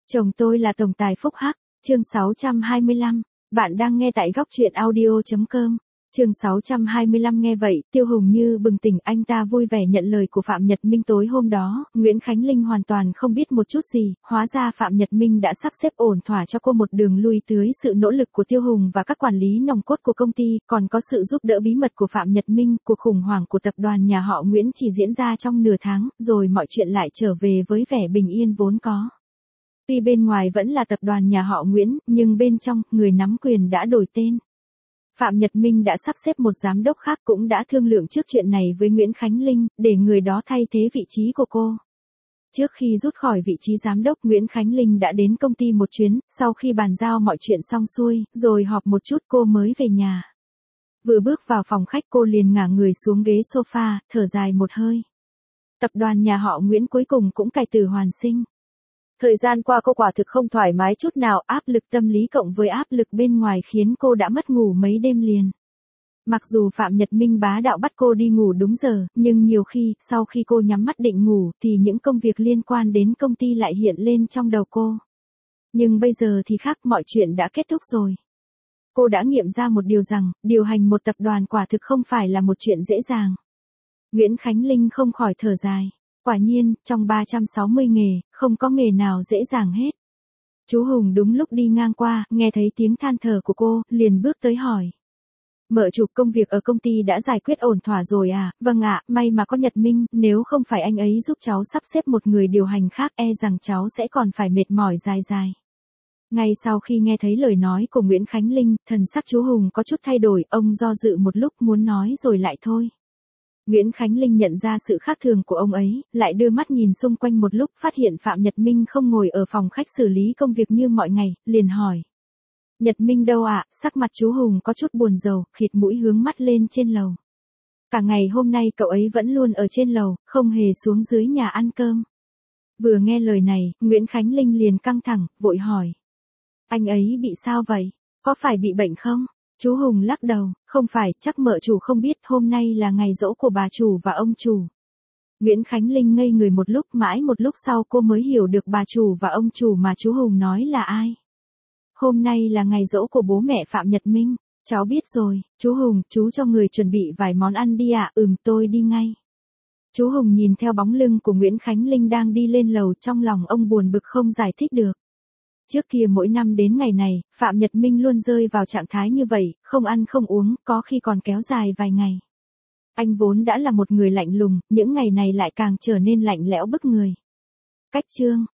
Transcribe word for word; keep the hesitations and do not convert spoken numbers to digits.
Chồng tôi là tổng tài phúc hắc, chương sáu trăm hai mươi lăm, bạn đang nghe tại góc truyện audio chấm com. Chương sáu trăm hai mươi lăm nghe vậy, Tiêu Hùng như bừng tỉnh, anh ta vui vẻ nhận lời của Phạm Nhật Minh tối hôm đó. Nguyễn Khánh Linh hoàn toàn không biết một chút gì, hóa ra Phạm Nhật Minh đã sắp xếp ổn thỏa cho cô một đường lui tới sự nỗ lực của Tiêu Hùng và các quản lý nòng cốt của công ty, còn có sự giúp đỡ bí mật của Phạm Nhật Minh. Cuộc khủng hoảng của tập đoàn nhà họ Nguyễn chỉ diễn ra trong nửa tháng, rồi mọi chuyện lại trở về với vẻ bình yên vốn có. Tuy bên ngoài vẫn là tập đoàn nhà họ Nguyễn, nhưng bên trong, người nắm quyền đã đổi tên. Phạm Nhật Minh đã sắp xếp một giám đốc khác, cũng đã thương lượng trước chuyện này với Nguyễn Khánh Linh, để người đó thay thế vị trí của cô. Trước khi rút khỏi vị trí giám đốc, Nguyễn Khánh Linh đã đến công ty một chuyến, sau khi bàn giao mọi chuyện xong xuôi, rồi họp một chút cô mới về nhà. Vừa bước vào phòng khách cô liền ngả người xuống ghế sofa, thở dài một hơi. Tập đoàn nhà họ Nguyễn cuối cùng cũng cải tử hoàn sinh. Thời gian qua cô quả thực không thoải mái chút nào, áp lực tâm lý cộng với áp lực bên ngoài khiến cô đã mất ngủ mấy đêm liền. Mặc dù Phạm Nhật Minh bá đạo bắt cô đi ngủ đúng giờ, nhưng nhiều khi, sau khi cô nhắm mắt định ngủ, thì những công việc liên quan đến công ty lại hiện lên trong đầu cô. Nhưng bây giờ thì khác, mọi chuyện đã kết thúc rồi. Cô đã nghiệm ra một điều rằng, điều hành một tập đoàn quả thực không phải là một chuyện dễ dàng. Nguyễn Khánh Linh không khỏi thở dài. Quả nhiên, trong ba trăm sáu mươi nghề, không có nghề nào dễ dàng hết. Chú Hùng đúng lúc đi ngang qua, nghe thấy tiếng than thở của cô, liền bước tới hỏi. Mợ chủ, công việc ở công ty đã giải quyết ổn thỏa rồi à? Vâng ạ, may mà có Nhật Minh, nếu không phải anh ấy giúp cháu sắp xếp một người điều hành khác, e rằng cháu sẽ còn phải mệt mỏi dài dài. Ngay sau khi nghe thấy lời nói của Nguyễn Khánh Linh, thần sắc chú Hùng có chút thay đổi, ông do dự một lúc muốn nói rồi lại thôi. Nguyễn Khánh Linh nhận ra sự khác thường của ông ấy, lại đưa mắt nhìn xung quanh một lúc, phát hiện Phạm Nhật Minh không ngồi ở phòng khách xử lý công việc như mọi ngày, liền hỏi. Nhật Minh đâu ạ? Sắc mặt chú Hùng có chút buồn rầu, khịt mũi hướng mắt lên trên lầu. Cả ngày hôm nay cậu ấy vẫn luôn ở trên lầu, không hề xuống dưới nhà ăn cơm. Vừa nghe lời này, Nguyễn Khánh Linh liền căng thẳng, vội hỏi. Anh ấy bị sao vậy? Có phải bị bệnh không? Chú Hùng lắc đầu, không phải, chắc mợ chủ không biết, hôm nay là ngày giỗ của bà chủ và ông chủ. Nguyễn Khánh Linh ngây người một lúc, mãi một lúc sau cô mới hiểu được bà chủ và ông chủ mà chú Hùng nói là ai. Hôm nay là ngày giỗ của bố mẹ Phạm Nhật Minh, cháu biết rồi, chú Hùng, chú cho người chuẩn bị vài món ăn đi ạ, à? Ừm, tôi đi ngay. Chú Hùng nhìn theo bóng lưng của Nguyễn Khánh Linh đang đi lên lầu, trong lòng ông buồn bực không giải thích được. Trước kia mỗi năm đến ngày này, Phạm Nhật Minh luôn rơi vào trạng thái như vậy, không ăn không uống, có khi còn kéo dài vài ngày. Anh vốn đã là một người lạnh lùng, những ngày này lại càng trở nên lạnh lẽo bức người. Cách chương.